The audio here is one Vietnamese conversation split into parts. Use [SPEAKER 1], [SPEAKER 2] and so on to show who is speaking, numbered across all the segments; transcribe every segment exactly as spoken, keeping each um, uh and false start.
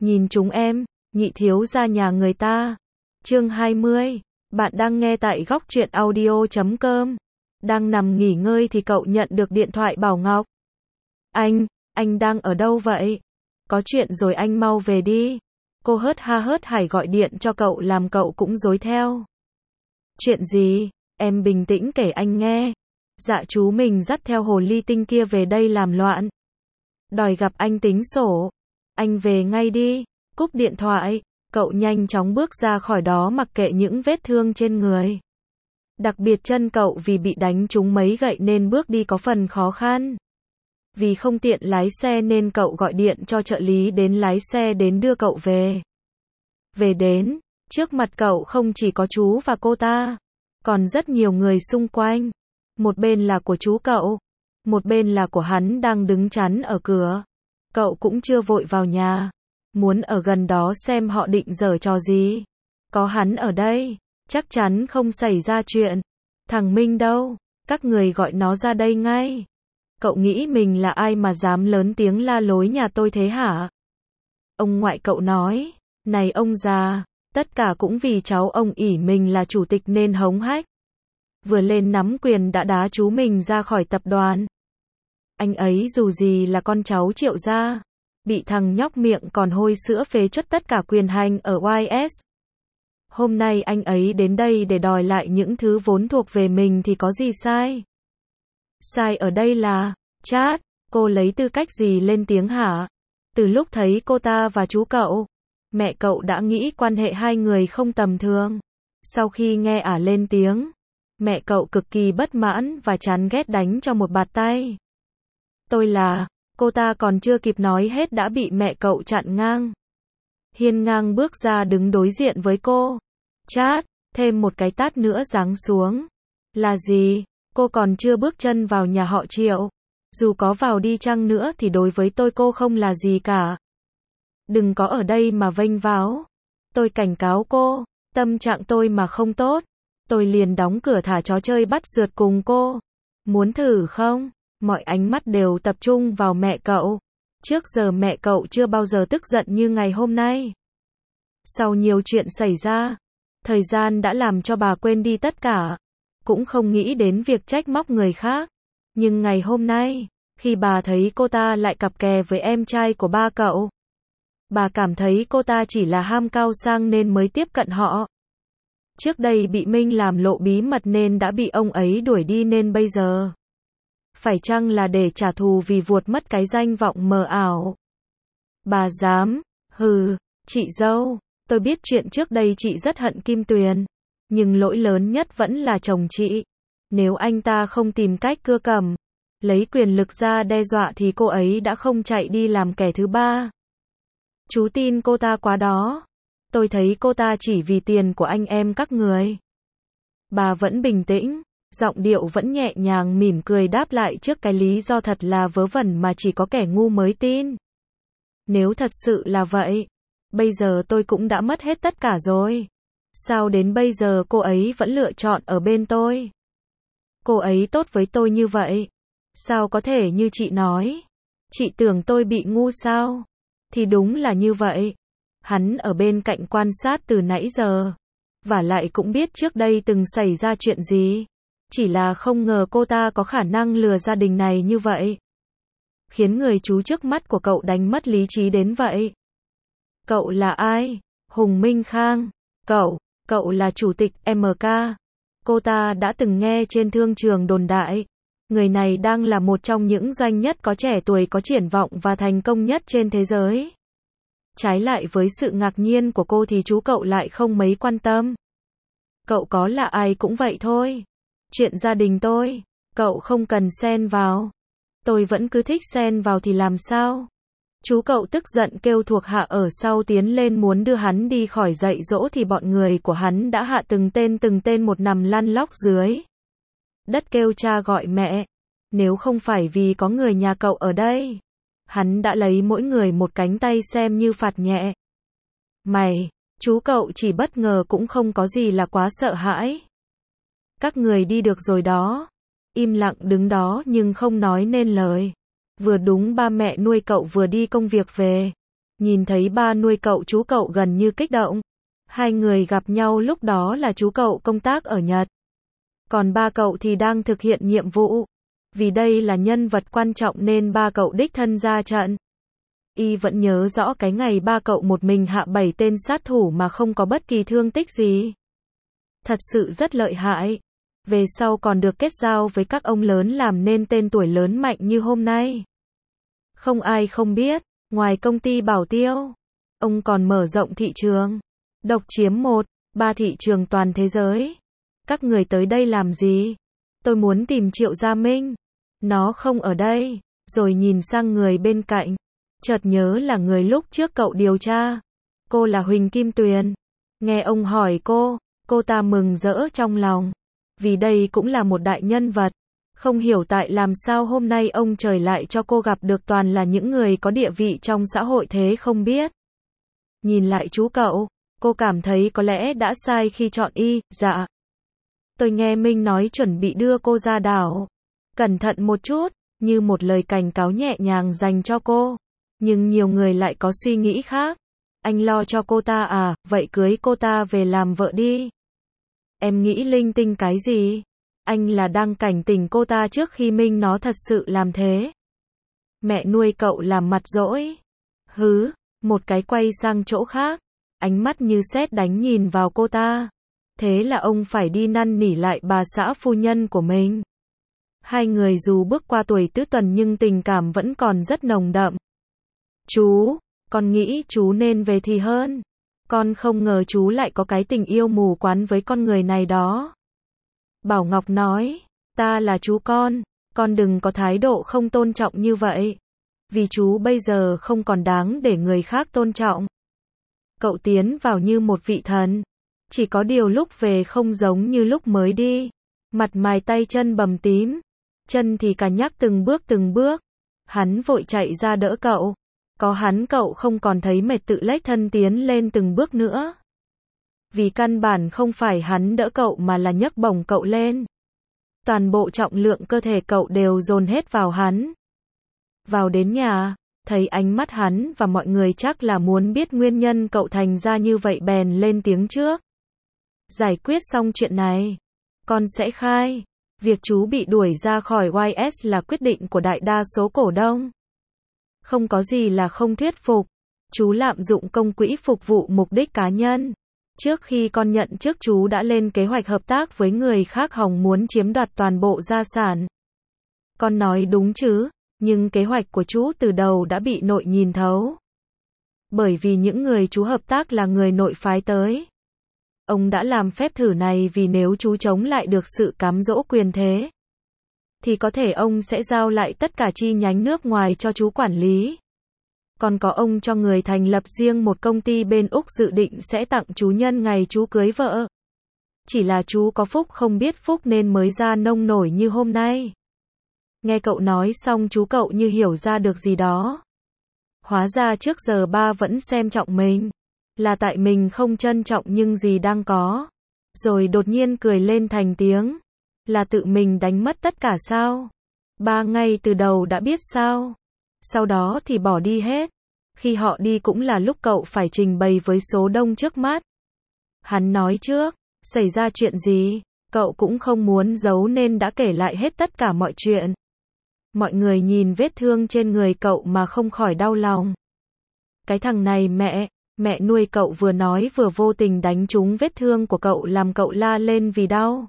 [SPEAKER 1] Nhìn chúng em, nhị thiếu gia nhà người ta. Chương hai mươi. Bạn đang nghe tại góc truyện audio chấm com. Đang nằm nghỉ ngơi thì cậu nhận được điện thoại Bảo Ngọc. Anh, anh đang ở đâu vậy? Có chuyện rồi anh mau về đi. Cô hớt ha hớt hải gọi điện cho cậu làm cậu cũng rối theo. Chuyện gì? Em bình tĩnh kể anh nghe. Dạ chú mình dắt theo hồ ly tinh kia về đây làm loạn. Đòi gặp anh tính sổ. Anh về ngay đi. Cúp điện thoại, cậu nhanh chóng bước ra khỏi đó mặc kệ những vết thương trên người. Đặc biệt chân cậu vì bị đánh trúng mấy gậy nên bước đi có phần khó khăn. Vì không tiện lái xe nên cậu gọi điện cho trợ lý đến lái xe đến đưa cậu về. Về đến, trước mặt cậu không chỉ có chú và cô ta, còn rất nhiều người xung quanh. Một bên là của chú cậu, một bên là của hắn đang đứng chắn ở cửa. Cậu cũng chưa vội vào nhà, muốn ở gần đó xem họ định giở trò gì. Có hắn ở đây, chắc chắn không xảy ra chuyện. Thằng Minh đâu? Các người gọi nó ra đây ngay. Cậu nghĩ mình là ai mà dám lớn tiếng la lối nhà tôi thế hả? Ông ngoại cậu nói, này ông già, tất cả cũng vì cháu ông ỷ mình là chủ tịch nên hống hách. Vừa lên nắm quyền đã đá chú mình ra khỏi tập đoàn. Anh ấy dù gì là con cháu Triệu gia, bị thằng nhóc miệng còn hôi sữa phế truất tất cả quyền hành ở i ét. Hôm nay anh ấy đến đây để đòi lại những thứ vốn thuộc về mình thì có gì sai? Sai ở đây là, Chát, cô lấy tư cách gì lên tiếng hả? Từ lúc thấy cô ta và chú cậu, mẹ cậu đã nghĩ quan hệ hai người không tầm thường. Sau khi nghe ả lên tiếng, mẹ cậu cực kỳ bất mãn và chán ghét đánh cho một bạt tay. Tôi là, cô ta còn chưa kịp nói hết đã bị mẹ cậu chặn ngang. Hiên ngang bước ra đứng đối diện với cô. Chát, thêm một cái tát nữa giáng xuống. Là gì? Cô còn chưa bước chân vào nhà họ Triệu. Dù có vào đi chăng nữa thì đối với tôi cô không là gì cả. Đừng có ở đây mà vênh váo. Tôi cảnh cáo cô, tâm trạng tôi mà không tốt, tôi liền đóng cửa thả chó chơi bắt rượt cùng cô. Muốn thử không? Mọi ánh mắt đều tập trung vào mẹ cậu. Trước giờ mẹ cậu chưa bao giờ tức giận như ngày hôm nay. Sau nhiều chuyện xảy ra, thời gian đã làm cho bà quên đi tất cả. Cũng không nghĩ đến việc trách móc người khác. Nhưng ngày hôm nay, khi bà thấy cô ta lại cặp kè với em trai của ba cậu, bà cảm thấy cô ta chỉ là ham cao sang nên mới tiếp cận họ. Trước đây bị Minh làm lộ bí mật nên đã bị ông ấy đuổi đi nên bây giờ phải chăng là để trả thù vì vuột mất cái danh vọng mờ ảo? Bà dám, hừ, chị dâu, tôi biết chuyện trước đây chị rất hận Kim Tuyền, nhưng lỗi lớn nhất vẫn là chồng chị. Nếu anh ta không tìm cách cưa cẩm, lấy quyền lực ra đe dọa thì cô ấy đã không chạy đi làm kẻ thứ ba. Chú tin cô ta quá đó. Tôi thấy cô ta chỉ vì tiền của anh em các người. Bà vẫn bình tĩnh, giọng điệu vẫn nhẹ nhàng mỉm cười đáp lại trước cái lý do thật là vớ vẩn mà chỉ có kẻ ngu mới tin. Nếu thật sự là vậy, bây giờ tôi cũng đã mất hết tất cả rồi. Sao đến bây giờ cô ấy vẫn lựa chọn ở bên tôi? Cô ấy tốt với tôi như vậy. Sao có thể như chị nói? Chị tưởng tôi bị ngu sao? Thì đúng là như vậy. Hắn ở bên cạnh quan sát từ nãy giờ. Vả lại cũng biết trước đây từng xảy ra chuyện gì. Chỉ là không ngờ cô ta có khả năng lừa gia đình này như vậy. Khiến người chú trước mắt của cậu đánh mất lý trí đến vậy. Cậu là ai? Hùng Minh Khang. Cậu, cậu là chủ tịch em ca. Cô ta đã từng nghe trên thương trường đồn đại. Người này đang là một trong những doanh nhất có trẻ tuổi có triển vọng và thành công nhất trên thế giới. Trái lại với sự ngạc nhiên của cô thì chú cậu lại không mấy quan tâm. Cậu có là ai cũng vậy thôi. Chuyện gia đình tôi, cậu không cần xen vào. Tôi vẫn cứ thích xen vào thì làm sao? Chú cậu tức giận kêu thuộc hạ ở sau tiến lên muốn đưa hắn đi khỏi dạy dỗ thì bọn người của hắn đã hạ từng tên từng tên một nằm lăn lóc dưới đất kêu cha gọi mẹ. Nếu không phải vì có người nhà cậu ở đây, hắn đã lấy mỗi người một cánh tay xem như phạt nhẹ. Mày, chú cậu chỉ bất ngờ cũng không có gì là quá sợ hãi. Các người đi được rồi đó. Im lặng đứng đó nhưng không nói nên lời. Vừa đúng ba mẹ nuôi cậu vừa đi công việc về. Nhìn thấy ba nuôi cậu chú cậu gần như kích động. Hai người gặp nhau lúc đó là chú cậu công tác ở Nhật. Còn ba cậu thì đang thực hiện nhiệm vụ. Vì đây là nhân vật quan trọng nên ba cậu đích thân ra trận. Y vẫn nhớ rõ cái ngày ba cậu một mình hạ bảy tên sát thủ mà không có bất kỳ thương tích gì. Thật sự rất lợi hại. Về sau còn được kết giao với các ông lớn làm nên tên tuổi lớn mạnh như hôm nay. Không ai không biết, ngoài công ty Bảo Tiêu, ông còn mở rộng thị trường. Độc chiếm một, ba thị trường toàn thế giới. Các người tới đây làm gì? Tôi muốn tìm Triệu Gia Minh. Nó không ở đây. Rồi nhìn sang người bên cạnh. Chợt nhớ là người lúc trước cậu điều tra. Cô là Huỳnh Kim Tuyền. Nghe ông hỏi cô, cô ta mừng rỡ trong lòng. Vì đây cũng là một đại nhân vật. Không hiểu tại làm sao hôm nay ông trời lại cho cô gặp được toàn là những người có địa vị trong xã hội thế không biết. Nhìn lại chú cậu, cô cảm thấy có lẽ đã sai khi chọn y. Dạ. Tôi nghe Minh nói chuẩn bị đưa cô ra đảo. Cẩn thận một chút, như một lời cảnh cáo nhẹ nhàng dành cho cô. Nhưng nhiều người lại có suy nghĩ khác. Anh lo cho cô ta à, vậy cưới cô ta về làm vợ đi. Em nghĩ linh tinh cái gì? Anh là đang cảnh tỉnh cô ta trước khi Minh nó thật sự làm thế. Mẹ nuôi cậu làm mặt dỗi. Hứ, một cái quay sang chỗ khác. Ánh mắt như sét đánh nhìn vào cô ta. Thế là ông phải đi năn nỉ lại bà xã phu nhân của mình. Hai người dù bước qua tuổi tứ tuần nhưng tình cảm vẫn còn rất nồng đậm. Chú, con nghĩ chú nên về thì hơn. Con không ngờ chú lại có cái tình yêu mù quáng với con người này đó. Bảo Ngọc nói, ta là chú con, con đừng có thái độ không tôn trọng như vậy. Vì chú bây giờ không còn đáng để người khác tôn trọng. Cậu tiến vào như một vị thần. Chỉ có điều lúc về không giống như lúc mới đi. Mặt mày tay chân bầm tím. Chân thì cả nhắc từng bước từng bước. Hắn vội chạy ra đỡ cậu. Có hắn cậu không còn thấy mệt tự lách thân tiến lên từng bước nữa. Vì căn bản không phải hắn đỡ cậu mà là nhấc bổng cậu lên. Toàn bộ trọng lượng cơ thể cậu đều dồn hết vào hắn. Vào đến nhà, thấy ánh mắt hắn và mọi người chắc là muốn biết nguyên nhân cậu thành ra như vậy bèn lên tiếng trước. Giải quyết xong chuyện này, con sẽ khai. Việc chú bị đuổi ra khỏi Y S là quyết định của đại đa số cổ đông. Không có gì là không thuyết phục. Chú lạm dụng công quỹ phục vụ mục đích cá nhân. Trước khi con nhận chức chú đã lên kế hoạch hợp tác với người khác hòng muốn chiếm đoạt toàn bộ gia sản. Con nói đúng chứ, nhưng kế hoạch của chú từ đầu đã bị nội nhìn thấu. Bởi vì những người chú hợp tác là người nội phái tới. Ông đã làm phép thử này vì nếu chú chống lại được sự cám dỗ quyền thế, thì có thể ông sẽ giao lại tất cả chi nhánh nước ngoài cho chú quản lý. Còn có ông cho người thành lập riêng một công ty bên Úc dự định sẽ tặng chú nhân ngày chú cưới vợ. Chỉ là chú có phúc không biết phúc nên mới ra nông nổi như hôm nay. Nghe cậu nói xong chú cậu như hiểu ra được gì đó. Hóa ra trước giờ ba vẫn xem trọng mình. Là tại mình không trân trọng nhưng gì đang có. Rồi đột nhiên cười lên thành tiếng. Là tự mình đánh mất tất cả sao? Ba ngay từ đầu đã biết sao? Sau đó thì bỏ đi hết. Khi họ đi cũng là lúc cậu phải trình bày với số đông trước mắt. Hắn nói trước, xảy ra chuyện gì, cậu cũng không muốn giấu nên đã kể lại hết tất cả mọi chuyện. Mọi người nhìn vết thương trên người cậu mà không khỏi đau lòng. Cái thằng này mẹ, mẹ nuôi cậu vừa nói vừa vô tình đánh trúng vết thương của cậu làm cậu la lên vì đau.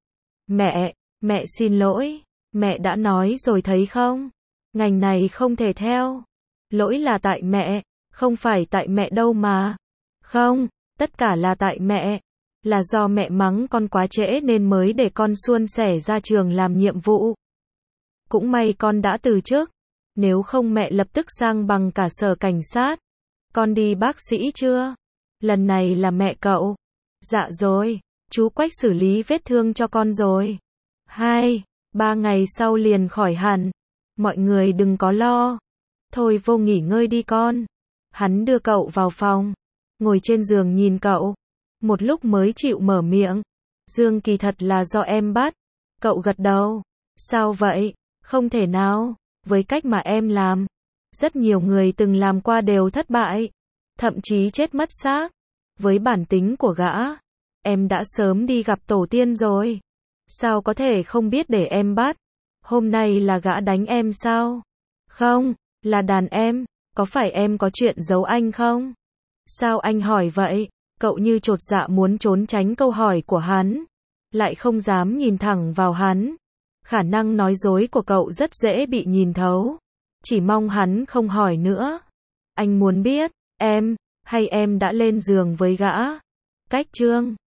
[SPEAKER 1] Mẹ, mẹ xin lỗi, mẹ đã nói rồi thấy không? Ngành này không thể theo. Lỗi là tại mẹ, không phải tại mẹ đâu mà. Không, tất cả là tại mẹ. Là do mẹ mắng con quá trễ nên mới để con suôn sẻ ra trường làm nhiệm vụ. Cũng may con đã từ chức. Nếu không mẹ lập tức sang bằng cả sở cảnh sát. Con đi bác sĩ chưa? Lần này là mẹ cậu. Dạ rồi, chú Quách xử lý vết thương cho con rồi. Hai, ba ngày sau liền khỏi hẳn. Mọi người đừng có lo. Thôi vô nghỉ ngơi đi con. Hắn đưa cậu vào phòng. Ngồi trên giường nhìn cậu. Một lúc mới chịu mở miệng. Dương kỳ thật là do em bắt. Cậu gật đầu. Sao vậy? Không thể nào. Với cách mà em làm. Rất nhiều người từng làm qua đều thất bại, thậm chí chết mất xác. Với bản tính của gã, em đã sớm đi gặp tổ tiên rồi. Sao có thể không biết để em bắt? Hôm nay là gã đánh em sao? Không, là đàn em. Có phải em có chuyện giấu anh không? Sao anh hỏi vậy? Cậu như chột dạ muốn trốn tránh câu hỏi của hắn, lại không dám nhìn thẳng vào hắn. Khả năng nói dối của cậu rất dễ bị nhìn thấu. Chỉ mong hắn không hỏi nữa. Anh muốn biết, em, hay em đã lên giường với gã? Cách chương